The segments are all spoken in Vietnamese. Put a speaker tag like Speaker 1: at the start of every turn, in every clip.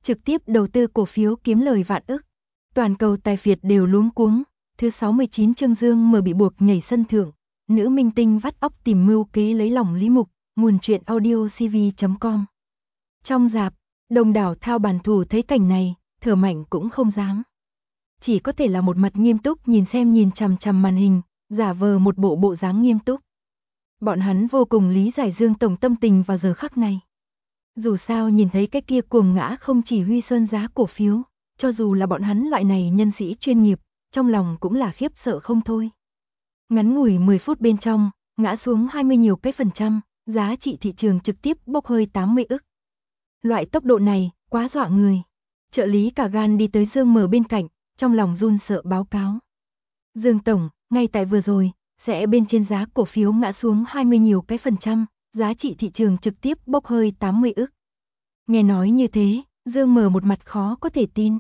Speaker 1: trực tiếp đầu tư cổ phiếu kiếm lời vạn ức. Toàn cầu tài phiệt đều luống cuống. Thứ 69 chương Dương Mờ bị buộc nhảy sân thượng. Nữ minh tinh vắt óc tìm mưu kế lấy lòng Lý Mục. Nguồn truyện audio cv.com. Trong rạp, đông đảo thao bàn thủ thấy cảnh này, thở mạnh cũng không dám. Chỉ có thể là một mặt nghiêm túc nhìn chằm chằm màn hình, giả vờ một bộ dáng nghiêm túc. Bọn hắn vô cùng lý giải Dương tổng tâm tình vào giờ khắc này. Dù sao nhìn thấy cái kia cuồng ngã không chỉ Huy Sơn giá cổ phiếu, cho dù là bọn hắn loại này nhân sĩ chuyên nghiệp, trong lòng cũng là khiếp sợ không thôi. Ngắn ngủi 10 phút bên trong, ngã xuống 20 nhiều cái %, giá trị thị trường trực tiếp bốc hơi 80 ức. Loại tốc độ này, quá dọa người. Trợ lý cả gan đi tới Dương Mờ bên cạnh, trong lòng run sợ báo cáo. Dương tổng, ngay tại vừa rồi, sẽ bên trên giá cổ phiếu ngã xuống 20 nhiều cái %, giá trị thị trường trực tiếp bốc hơi 80 ức. Nghe nói như thế, Dương Mờ một mặt khó có thể tin.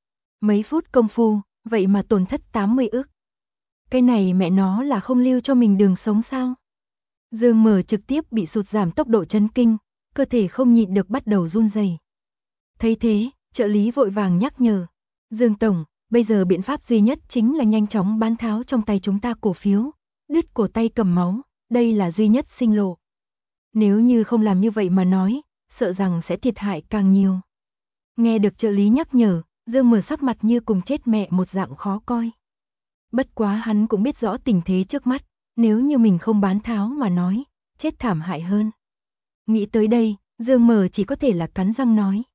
Speaker 1: Mấy phút công phu, vậy mà tổn thất 80 ức. Cái này mẹ nó là không lưu cho mình đường sống sao? Dương Mờ trực tiếp bị sụt giảm tốc độ chấn kinh, cơ thể không nhịn được bắt đầu run rẩy. Thấy thế, trợ lý vội vàng nhắc nhở. Dương tổng, bây giờ biện pháp duy nhất chính là nhanh chóng bán tháo trong tay chúng ta cổ phiếu, đứt cổ tay cầm máu, đây là duy nhất sinh lộ. Nếu như không làm như vậy mà nói, sợ rằng sẽ thiệt hại càng nhiều. Nghe được trợ lý nhắc nhở, Dương Mờ sắc mặt như cùng chết mẹ một dạng khó coi. Bất quá hắn cũng biết rõ tình thế trước mắt, nếu như mình không bán tháo mà nói, chết thảm hại hơn. Nghĩ tới đây, Dương Mờ chỉ có thể là cắn răng nói.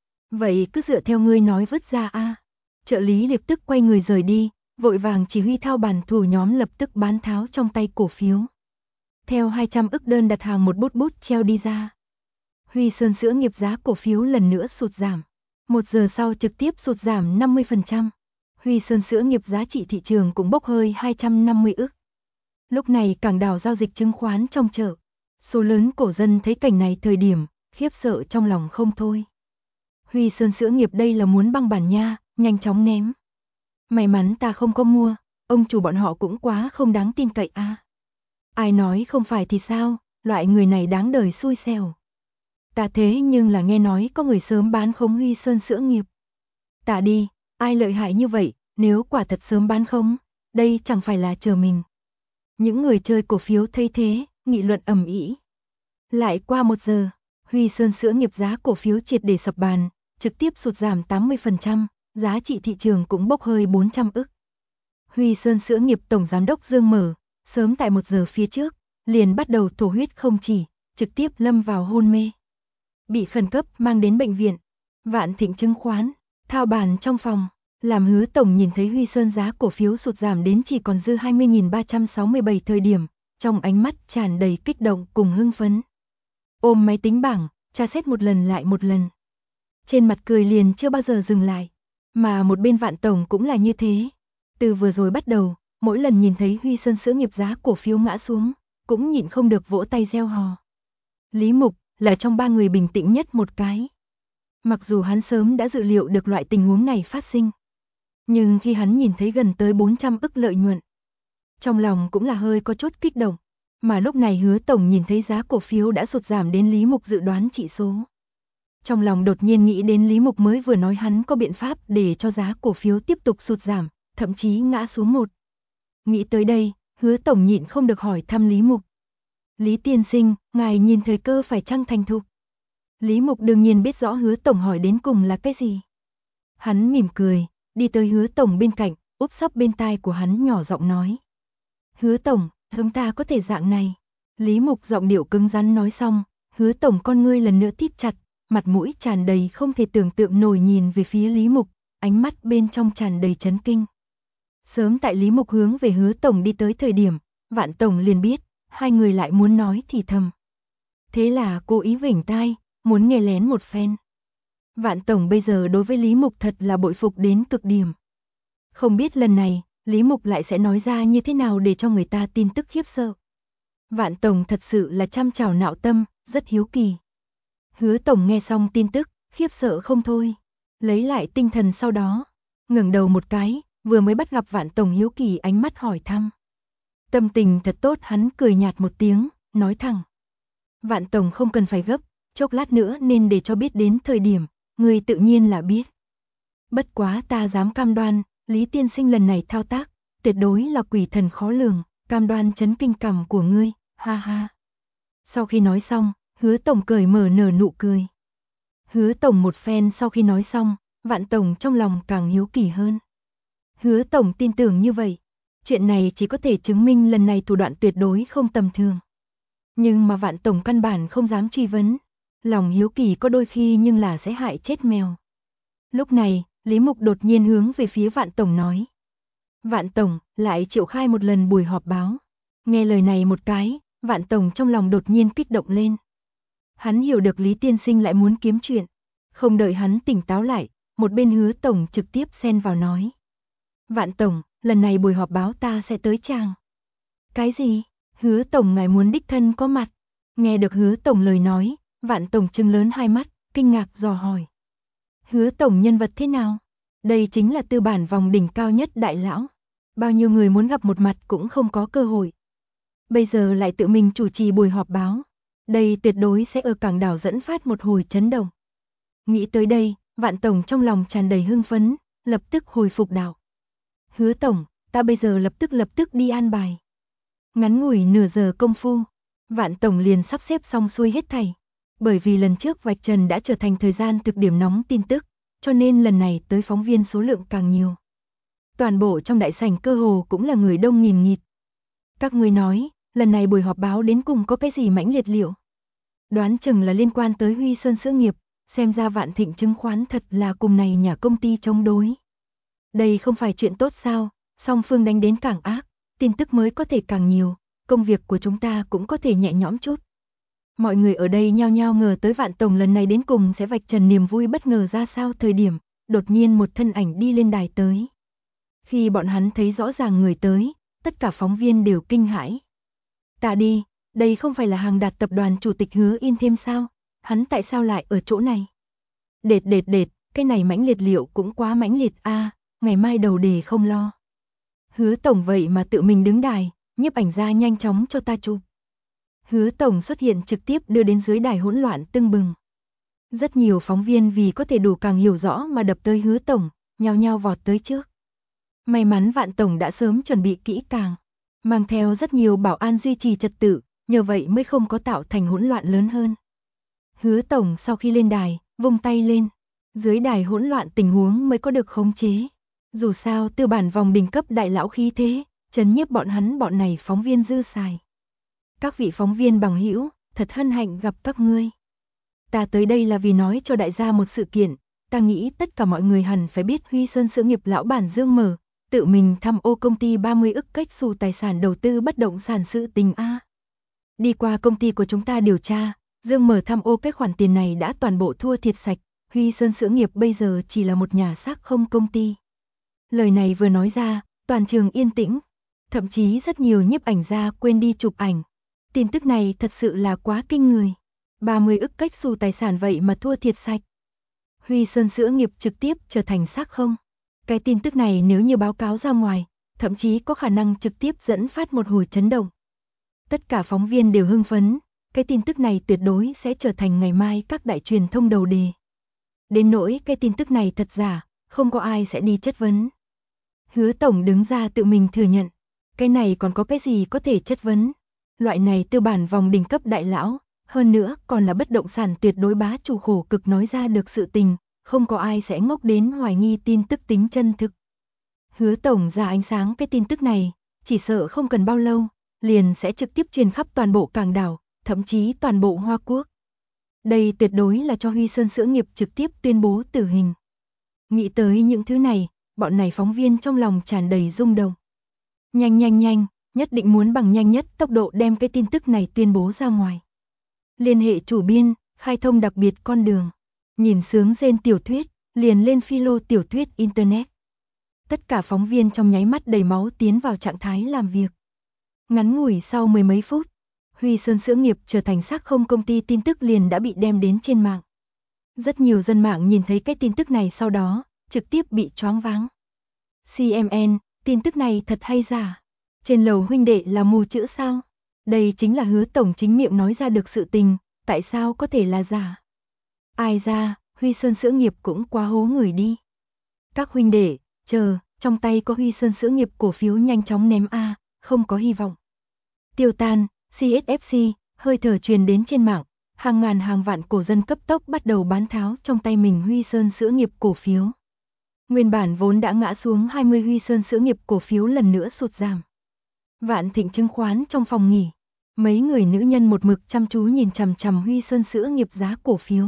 Speaker 1: Vậy cứ dựa theo ngươi nói vứt ra a. Trợ lý lập tức quay người rời đi, vội vàng chỉ huy thao bàn thủ nhóm lập tức bán tháo trong tay cổ phiếu. Theo 200 ức đơn đặt hàng một bút treo đi ra. Huy Sơn Sữa nghiệp giá cổ phiếu lần nữa sụt giảm. 1 giờ sau trực tiếp sụt giảm 50%. Huy Sơn Sữa nghiệp giá trị thị trường cũng bốc hơi 250 ức. Lúc này cảng đảo giao dịch chứng khoán trong chợ, số lớn cổ dân thấy cảnh này thời điểm, khiếp sợ trong lòng không thôi. Huy Sơn Sữa nghiệp đây là muốn băng bản nha, nhanh chóng ném. May mắn ta không có mua, ông chủ bọn họ cũng quá không đáng tin cậy a. Ai nói không phải thì sao, loại người này đáng đời xui xẻo. Ta thế nhưng là nghe nói có người sớm bán khống Huy Sơn Sữa nghiệp. Ta đi, ai lợi hại như vậy, nếu quả thật sớm bán khống, đây chẳng phải là chờ mình. Những người chơi cổ phiếu thấy thế, nghị luận ầm ĩ. Lại qua 1 giờ, Huy Sơn Sữa nghiệp giá cổ phiếu triệt để sập bàn, trực tiếp sụt giảm 80%, giá trị thị trường cũng bốc hơi 400 ức. Huy Sơn Sữa nghiệp tổng giám đốc Dương Mờ, sớm tại 1 giờ phía trước, liền bắt đầu thổ huyết không chỉ, trực tiếp lâm vào hôn mê. Bị khẩn cấp mang đến bệnh viện. Vạn Thịnh chứng khoán, thao bàn trong phòng, làm Hứa tổng nhìn thấy Huy Sơn giá cổ phiếu sụt giảm đến chỉ còn dư 20.367 thời điểm, trong ánh mắt tràn đầy kích động cùng hưng phấn. Ôm máy tính bảng, tra xét một lần lại một lần. Trên mặt cười liền chưa bao giờ dừng lại, mà một bên Vạn tổng cũng là như thế. Từ vừa rồi bắt đầu, mỗi lần nhìn thấy Huy Sơn Sữa nghiệp giá cổ phiếu ngã xuống, cũng nhịn không được vỗ tay reo hò. Lý Mục là trong 3 người bình tĩnh nhất một cái. Mặc dù hắn sớm đã dự liệu được loại tình huống này phát sinh, nhưng khi hắn nhìn thấy gần tới 400 ức lợi nhuận, trong lòng cũng là hơi có chút kích động, mà lúc này Hứa tổng nhìn thấy giá cổ phiếu đã sụt giảm đến Lý Mục dự đoán chỉ số. Trong lòng đột nhiên nghĩ đến Lý Mục mới vừa nói hắn có biện pháp để cho giá cổ phiếu tiếp tục sụt giảm, thậm chí ngã xuống 1. Nghĩ tới đây, Hứa tổng nhịn không được hỏi thăm Lý Mục. Lý tiên sinh, ngài nhìn thời cơ phải chăng thành thục? Lý Mục đương nhiên biết rõ Hứa tổng hỏi đến cùng là cái gì. Hắn mỉm cười, đi tới Hứa tổng bên cạnh, úp sấp bên tai của hắn nhỏ giọng nói. Hứa tổng, chúng ta có thể dạng này. Lý Mục giọng điệu cứng rắn nói xong, Hứa tổng con ngươi lần nữa thít chặt, mặt mũi tràn đầy không thể tưởng tượng nổi nhìn về phía Lý Mục, ánh mắt bên trong tràn đầy chấn kinh. Sớm tại Lý Mục hướng về Hứa tổng đi tới thời điểm, Vạn tổng liền biết, hai người lại muốn nói thì thầm. Thế là cố ý vểnh tai, muốn nghe lén một phen. Vạn tổng bây giờ đối với Lý Mục thật là bội phục đến cực điểm. Không biết lần này, Lý Mục lại sẽ nói ra như thế nào để cho người ta tin tức khiếp sợ. Vạn tổng thật sự là trăm trào nạo tâm, rất hiếu kỳ. Hứa tổng nghe xong tin tức, khiếp sợ không thôi. Lấy lại tinh thần sau đó, ngẩng đầu một cái, vừa mới bắt gặp Vạn tổng hiếu kỳ ánh mắt hỏi thăm. Tâm tình thật tốt, hắn cười nhạt một tiếng, nói thẳng. Vạn tổng không cần phải gấp, chốc lát nữa nên để cho biết đến thời điểm, ngươi tự nhiên là biết. Bất quá ta dám cam đoan, Lý tiên sinh lần này thao tác, tuyệt đối là quỷ thần khó lường, cam đoan chấn kinh cảm của ngươi, ha ha. Sau khi nói xong, Hứa tổng cởi mở nở nụ cười. Hứa tổng một phen sau khi nói xong, Vạn tổng trong lòng càng hiếu kỳ hơn. Hứa tổng tin tưởng như vậy, chuyện này chỉ có thể chứng minh lần này thủ đoạn tuyệt đối không tầm thường. Nhưng mà Vạn tổng căn bản không dám truy vấn, lòng hiếu kỳ có đôi khi nhưng là sẽ hại chết mèo. Lúc này, Lý Mục đột nhiên hướng về phía Vạn tổng nói. Vạn tổng lại triệu khai một lần buổi họp báo. Nghe lời này một cái, Vạn tổng trong lòng đột nhiên kích động lên. Hắn hiểu được Lý tiên sinh lại muốn kiếm chuyện, không đợi hắn tỉnh táo lại, một bên Hứa tổng trực tiếp xen vào nói. Vạn tổng, lần này buổi họp báo ta sẽ tới chàng. Cái gì? Hứa tổng ngài muốn đích thân có mặt. Nghe được Hứa tổng lời nói, Vạn tổng trừng lớn hai mắt, kinh ngạc dò hỏi. Hứa tổng nhân vật thế nào? Đây chính là tư bản vòng đỉnh cao nhất đại lão. Bao nhiêu người muốn gặp một mặt cũng không có cơ hội. Bây giờ lại tự mình chủ trì buổi họp báo. Đây tuyệt đối sẽ ở cảng đảo dẫn phát một hồi chấn động. Nghĩ tới đây, Vạn tổng trong lòng tràn đầy hưng phấn, lập tức hồi phục đạo. Hứa tổng, ta bây giờ lập tức đi an bài. Ngắn ngủi nửa giờ công phu, Vạn tổng liền sắp xếp xong xuôi hết thảy. Bởi vì lần trước vạch trần đã trở thành thời gian thực điểm nóng tin tức, cho nên lần này tới phóng viên số lượng càng nhiều. Toàn bộ trong đại sảnh cơ hồ cũng là người đông nghìn nghịt. Các ngươi nói, lần này buổi họp báo đến cùng có cái gì mãnh liệt liệu? Đoán chừng là liên quan tới Huy Sơn Sữa nghiệp, xem ra Vạn Thịnh chứng khoán thật là cùng này nhà công ty chống đối. Đây không phải chuyện tốt sao, song phương đánh đến càng ác, tin tức mới có thể càng nhiều, công việc của chúng ta cũng có thể nhẹ nhõm chút. Mọi người ở đây nhao nhao ngờ tới Vạn tổng lần này đến cùng sẽ vạch trần niềm vui bất ngờ ra sao. Thời điểm, đột nhiên một thân ảnh đi lên đài tới. Khi bọn hắn thấy rõ ràng người tới, tất cả phóng viên đều kinh hãi. Ta đi, đây không phải là Hàng Đạt tập đoàn chủ tịch Hứa In Thêm sao? Hắn tại sao lại ở chỗ này? Đệt, cái này mãnh liệt liệu cũng quá mãnh liệt a, ngày mai đầu đề không lo. Hứa tổng vậy mà tự mình đứng đài, nhiếp ảnh gia nhanh chóng cho ta chụp. Hứa tổng xuất hiện trực tiếp đưa đến dưới đài hỗn loạn tưng bừng. Rất nhiều phóng viên vì có thể đủ càng hiểu rõ mà đập tới Hứa tổng, nhao nhao vọt tới trước. May mắn Vạn tổng đã sớm chuẩn bị kỹ càng, mang theo rất nhiều bảo an duy trì trật tự, nhờ vậy mới không có tạo thành hỗn loạn lớn hơn. Hứa tổng sau khi lên đài, vung tay lên, dưới đài hỗn loạn tình huống mới có được khống chế. Dù sao tư bản vòng đỉnh cấp đại lão khí thế, trấn nhiếp bọn này phóng viên dư xài. Các vị phóng viên bằng hữu, thật hân hạnh gặp các ngươi. Ta tới đây là vì nói cho đại gia một sự kiện, ta nghĩ tất cả mọi người hẳn phải biết Huy Sơn Sữa nghiệp lão bản Dương Mở, tự mình tham ô công ty 30 ức cách xù tài sản đầu tư bất động sản sự tình a. Đi qua công ty của chúng ta điều tra, Dương Mở tham ô cái khoản tiền này đã toàn bộ thua thiệt sạch, Huy Sơn Sữa nghiệp bây giờ chỉ là một nhà xác không công ty. Lời này vừa nói ra, toàn trường yên tĩnh, thậm chí rất nhiều nhiếp ảnh gia quên đi chụp ảnh. Tin tức này thật sự là quá kinh người. 30 ức cách xù tài sản vậy mà thua thiệt sạch. Huy Sơn Sữa nghiệp trực tiếp trở thành xác không. Cái tin tức này nếu như báo cáo ra ngoài, thậm chí có khả năng trực tiếp dẫn phát một hồi chấn động. Tất cả phóng viên đều hưng phấn, cái tin tức này tuyệt đối sẽ trở thành ngày mai các đại truyền thông đầu đề. Đến nỗi cái tin tức này thật giả, không có ai sẽ đi chất vấn. Hứa tổng đứng ra tự mình thừa nhận, cái này còn có cái gì có thể chất vấn. Loại này tư bản vòng đỉnh cấp đại lão, hơn nữa còn là bất động sản tuyệt đối bá chủ khổ cực nói ra được sự tình, không có ai sẽ ngốc đến hoài nghi tin tức tính chân thực. Hứa tổng ra ánh sáng cái tin tức này, chỉ sợ không cần bao lâu, liền sẽ trực tiếp truyền khắp toàn bộ cảng đảo, thậm chí toàn bộ Hoa Quốc. Đây tuyệt đối là cho Huy Sơn Sữa nghiệp trực tiếp tuyên bố tử hình. Nghĩ tới những thứ này, bọn này phóng viên trong lòng tràn đầy rung động. Nhanh, nhất định muốn bằng nhanh nhất tốc độ đem cái tin tức này tuyên bố ra ngoài. Liên hệ chủ biên, khai thông đặc biệt con đường. Nhìn sướng rên tiểu thuyết, liền lên philo tiểu thuyết Internet. Tất cả phóng viên trong nháy mắt đầy máu tiến vào trạng thái làm việc. Ngắn ngủi sau mười mấy phút, Huy Sơn Sữa nghiệp trở thành xác không công ty tin tức liền đã bị đem đến trên mạng. Rất nhiều dân mạng nhìn thấy cái tin tức này sau đó, trực tiếp bị choáng váng. CMN, tin tức này thật hay giả? Trên lầu huynh đệ là mù chữ sao? Đây chính là Hứa tổng chính miệng nói ra được sự tình, tại sao có thể là giả? Ai ra, Huy Sơn Sữa Nghiệp cũng quá hố người đi. Các huynh đệ, chờ, trong tay có Huy Sơn Sữa Nghiệp cổ phiếu nhanh chóng ném a, không có hy vọng. Tiêu tan, CSFC, hơi thở truyền đến trên mạng, hàng ngàn hàng vạn cổ dân cấp tốc bắt đầu bán tháo trong tay mình Huy Sơn Sữa Nghiệp cổ phiếu. Nguyên bản vốn đã ngã xuống 20 Huy Sơn Sữa Nghiệp cổ phiếu lần nữa sụt giảm. Vạn Thịnh chứng khoán trong phòng nghỉ, mấy người nữ nhân một mực chăm chú nhìn chằm chằm Huy Sơn Sữa Nghiệp giá cổ phiếu.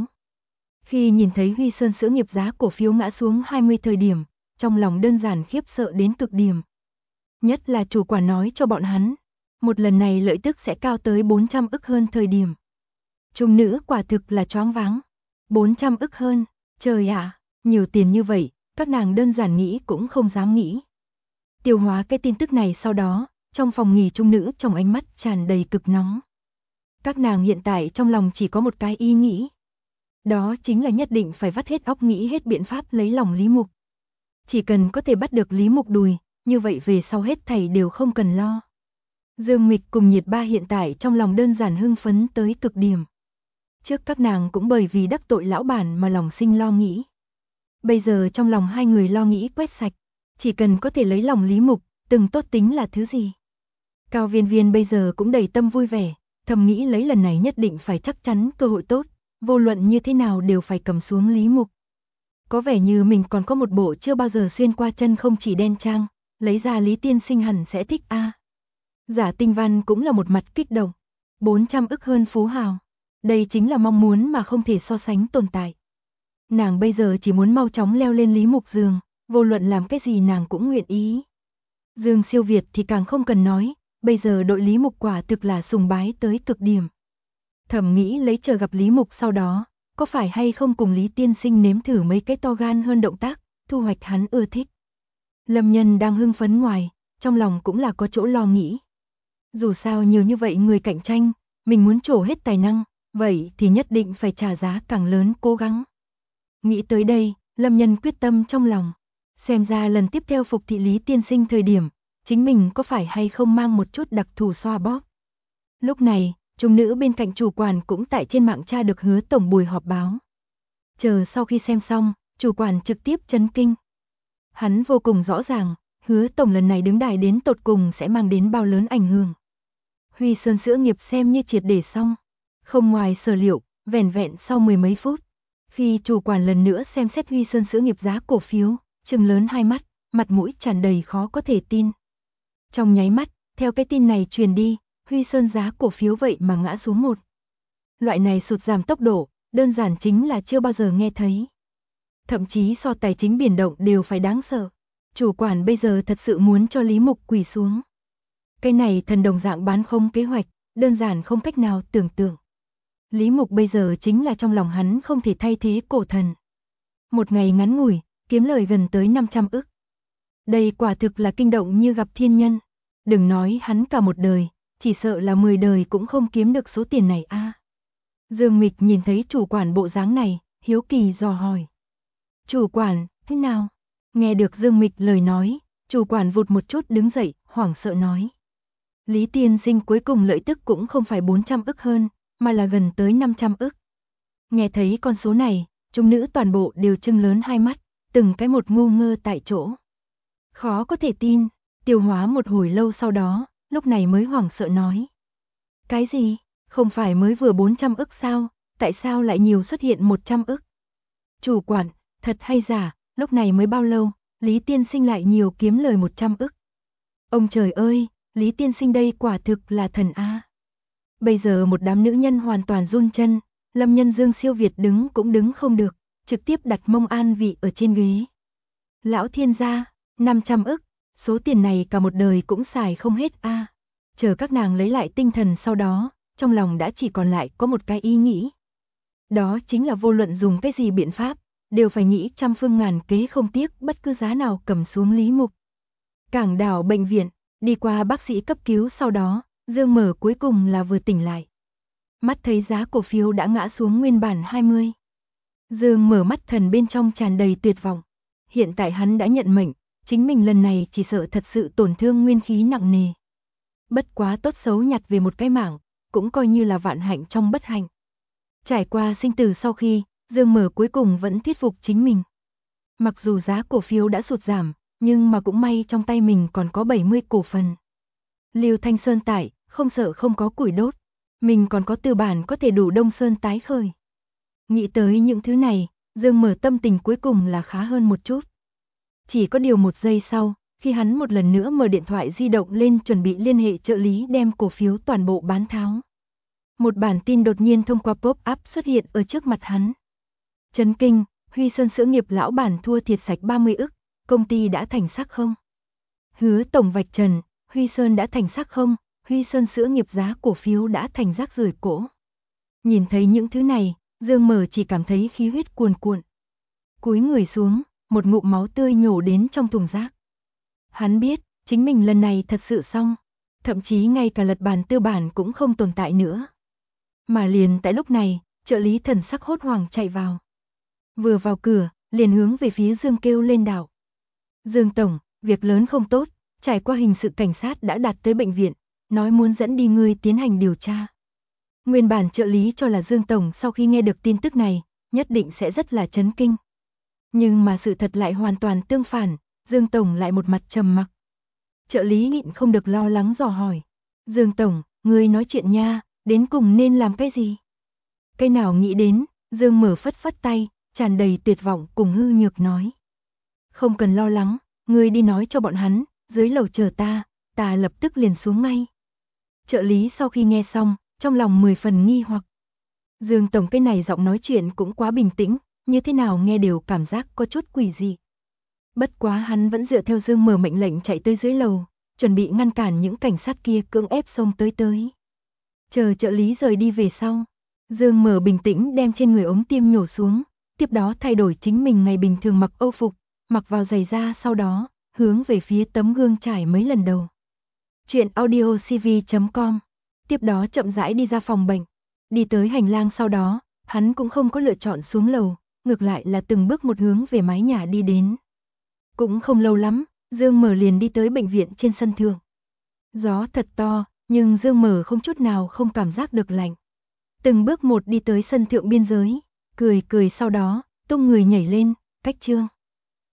Speaker 1: Khi nhìn thấy Huy Sơn Sữa Nghiệp giá cổ phiếu ngã xuống 20 thời điểm, trong lòng đơn giản khiếp sợ đến cực điểm. Nhất là chủ quản nói cho bọn hắn, một lần này lợi tức sẽ cao tới 400 ức hơn thời điểm. Trung nữ quả thực là choáng váng. 400 ức hơn, trời ạ, nhiều tiền như vậy, các nàng đơn giản nghĩ cũng không dám nghĩ. Tiêu hóa cái tin tức này sau đó, trong phòng nghỉ trung nữ trong ánh mắt tràn đầy cực nóng. Các nàng hiện tại trong lòng chỉ có một cái ý nghĩ. Đó chính là nhất định phải vắt hết óc nghĩ hết biện pháp lấy lòng Lý Mục. Chỉ cần có thể bắt được Lý Mục đùi, như vậy về sau hết thảy đều không cần lo. Dương Mịch cùng Nhiệt Ba hiện tại trong lòng đơn giản hưng phấn tới cực điểm. Trước các nàng cũng bởi vì đắc tội lão bản mà lòng sinh lo nghĩ. Bây giờ trong lòng hai người lo nghĩ quét sạch, chỉ cần có thể lấy lòng Lý Mục, từng tốt tính là thứ gì. Cao Viên Viên bây giờ cũng đầy tâm vui vẻ, thầm nghĩ lấy lần này nhất định phải chắc chắn cơ hội tốt, vô luận như thế nào đều phải cầm xuống Lý Mục. Có vẻ như mình còn có một bộ chưa bao giờ xuyên qua chân không chỉ đen trang, lấy ra Lý Tiên Sinh hẳn sẽ thích a. Giả Tinh Văn cũng là một mặt kích động, 400 ức hơn phú hào. Đây chính là mong muốn mà không thể so sánh tồn tại. Nàng bây giờ chỉ muốn mau chóng leo lên Lý Mục giường, vô luận làm cái gì nàng cũng nguyện ý. Dương Siêu Việt thì càng không cần nói, bây giờ đội Lý Mục quả thực là sùng bái tới cực điểm. Thầm nghĩ lấy chờ gặp Lý Mục sau đó, có phải hay không cùng Lý Tiên Sinh nếm thử mấy cái to gan hơn động tác, thu hoạch hắn ưa thích. Lâm Nhân đang hưng phấn ngoài, trong lòng cũng là có chỗ lo nghĩ. Dù sao nhiều như vậy người cạnh tranh, mình muốn trổ hết tài năng, vậy thì nhất định phải trả giá càng lớn cố gắng. Nghĩ tới đây, Lâm Nhân quyết tâm trong lòng. Xem ra lần tiếp theo phục thị Lý Tiên Sinh thời điểm, chính mình có phải hay không mang một chút đặc thù xoa bóp. Lúc này, trung nữ bên cạnh chủ quản cũng tại trên mạng tra được Hứa tổng buổi họp báo. Chờ sau khi xem xong, chủ quản trực tiếp chấn kinh. Hắn vô cùng rõ ràng, Hứa tổng lần này đứng đài đến tột cùng sẽ mang đến bao lớn ảnh hưởng. Huy Sơn Sữa Nghiệp xem như triệt để xong. Không ngoài sở liệu, vẻn vẹn sau mười mấy phút, khi chủ quản lần nữa xem xét Huy Sơn Sữa Nghiệp giá cổ phiếu, trừng lớn hai mắt, mặt mũi tràn đầy khó có thể tin. Trong nháy mắt, theo cái tin này truyền đi, Huy Sơn giá cổ phiếu vậy mà ngã xuống một. Loại này sụt giảm tốc độ, đơn giản chính là chưa bao giờ nghe thấy. Thậm chí so tài chính biển động đều phải đáng sợ. Chủ quản bây giờ thật sự muốn cho Lý Mục quỳ xuống. Cái này thần đồng dạng bán không kế hoạch, đơn giản không cách nào tưởng tượng. Lý Mục bây giờ chính là trong lòng hắn không thể thay thế cổ thần. Một ngày ngắn ngủi, kiếm lời gần tới 500 ức. Đây quả thực là kinh động như gặp thiên nhân. Đừng nói hắn cả một đời, chỉ sợ là 10 đời cũng không kiếm được số tiền này a. Dương Mịch nhìn thấy chủ quản bộ dáng này, hiếu kỳ dò hỏi. Chủ quản, thế nào? Nghe được Dương Mịch lời nói, chủ quản vụt một chút đứng dậy, hoảng sợ nói. Lý Tiên Sinh cuối cùng lợi tức cũng không phải 400 ức hơn, mà là gần tới 500 ức. Nghe thấy con số này, chúng nữ toàn bộ đều trừng lớn hai mắt, từng cái một ngu ngơ tại chỗ. Khó có thể tin, tiêu hóa một hồi lâu sau đó, lúc này mới hoảng sợ nói. Cái gì? Không phải mới vừa 400 ức sao? Tại sao lại nhiều xuất hiện 100 ức? Chủ quản, thật hay giả, lúc này mới bao lâu, Lý Tiên Sinh lại nhiều kiếm lời 100 ức. Ông trời ơi, Lý Tiên Sinh đây quả thực là thần a. Bây giờ một đám nữ nhân hoàn toàn run chân, Lâm Nhân Dương Siêu Việt đứng cũng đứng không được, trực tiếp đặt mông an vị ở trên ghế. Lão thiên gia, 500 ức, số tiền này cả một đời cũng xài không hết a. Chờ các nàng lấy lại tinh thần sau đó, trong lòng đã chỉ còn lại có một cái ý nghĩ. Đó chính là vô luận dùng cái gì biện pháp, đều phải nghĩ trăm phương ngàn kế không tiếc bất cứ giá nào cầm xuống Lý Mục. Cảng đảo bệnh viện, đi qua bác sĩ cấp cứu sau đó, Dương Mở cuối cùng là vừa tỉnh lại. Mắt thấy giá cổ phiếu đã ngã xuống nguyên bản 20. Dương Mở mắt thần bên trong tràn đầy tuyệt vọng. Hiện tại hắn đã nhận mệnh, chính mình lần này chỉ sợ thật sự tổn thương nguyên khí nặng nề. Bất quá tốt xấu nhặt về một cái mảng, cũng coi như là vạn hạnh trong bất hạnh. Trải qua sinh tử sau khi, Dương Mở cuối cùng vẫn thuyết phục chính mình. Mặc dù giá cổ phiếu đã sụt giảm, nhưng mà cũng may trong tay mình còn có 70 cổ phần. Lưu Thanh Sơn tại, không sợ không có củi đốt, mình còn có tư bản có thể đủ Đông Sơn tái khởi. Nghĩ tới những thứ này, Dương Mở tâm tình cuối cùng là khá hơn một chút. Chỉ có điều 1 giây sau, khi hắn một lần nữa mở điện thoại di động lên chuẩn bị liên hệ trợ lý đem cổ phiếu toàn bộ bán tháo. Một bản tin đột nhiên thông qua pop-up xuất hiện ở trước mặt hắn. Chấn kinh, Huy Sơn Sữa Nghiệp lão bản thua thiệt sạch 30 ức, công ty đã thành xác không? Hứa tổng vạch trần, Huy Sơn đã thành xác không? Huy Sơn Sữa Nghiệp giá cổ phiếu đã thành rác rưởi cỗ. Nhìn thấy những thứ này, Dương Mở chỉ cảm thấy khí huyết cuồn cuộn. Cúi người xuống, một ngụm máu tươi nhổ đến trong thùng rác. Hắn biết, chính mình lần này thật sự xong, thậm chí ngay cả lật bàn tư bản cũng không tồn tại nữa. Mà liền tại lúc này, trợ lý thần sắc hốt hoảng chạy vào. Vừa vào cửa, liền hướng về phía Dương kêu lên đạo. Dương tổng, việc lớn không tốt, trải qua hình sự cảnh sát đã đạt tới bệnh viện, nói muốn dẫn đi ngươi tiến hành điều tra. Nguyên bản trợ lý cho là Dương tổng sau khi nghe được tin tức này, nhất định sẽ rất là chấn kinh. Nhưng mà sự thật lại hoàn toàn tương phản, Dương tổng lại một mặt trầm mặc. Trợ lý nhịn không được lo lắng dò hỏi. Dương tổng, ngươi nói chuyện nha, đến cùng nên làm cái gì? Cái nào nghĩ đến, Dương Mở phất phất tay, tràn đầy tuyệt vọng cùng hư nhược nói. Không cần lo lắng, ngươi đi nói cho bọn hắn, dưới lầu chờ ta lập tức liền xuống ngay. Trợ lý sau khi nghe xong, trong lòng 10 phần nghi hoặc. Dương tổng cái này giọng nói chuyện cũng quá bình tĩnh, như thế nào nghe đều cảm giác có chút quỷ dị. Bất quá hắn vẫn dựa theo Dương Mở mệnh lệnh chạy tới dưới lầu, chuẩn bị ngăn cản những cảnh sát kia cưỡng ép xông tới. Chờ trợ lý rời đi về sau, Dương Mở bình tĩnh đem trên người ống tiêm nhổ xuống, tiếp đó thay đổi chính mình ngày bình thường mặc âu phục, mặc vào giày da, sau đó hướng về phía tấm gương trải mấy lần đầu. Chuyện audiocv.com. Tiếp đó chậm rãi đi ra phòng bệnh, đi tới hành lang, sau đó hắn cũng không có lựa chọn xuống lầu, ngược lại là từng bước một hướng về mái nhà đi đến. Cũng không lâu lắm, Dương Mở liền đi tới bệnh viện trên sân thượng. Gió thật to, nhưng Dương Mở không chút nào không cảm giác được lạnh. Từng bước một đi tới sân thượng biên giới, cười sau đó tung người nhảy lên, cách chương.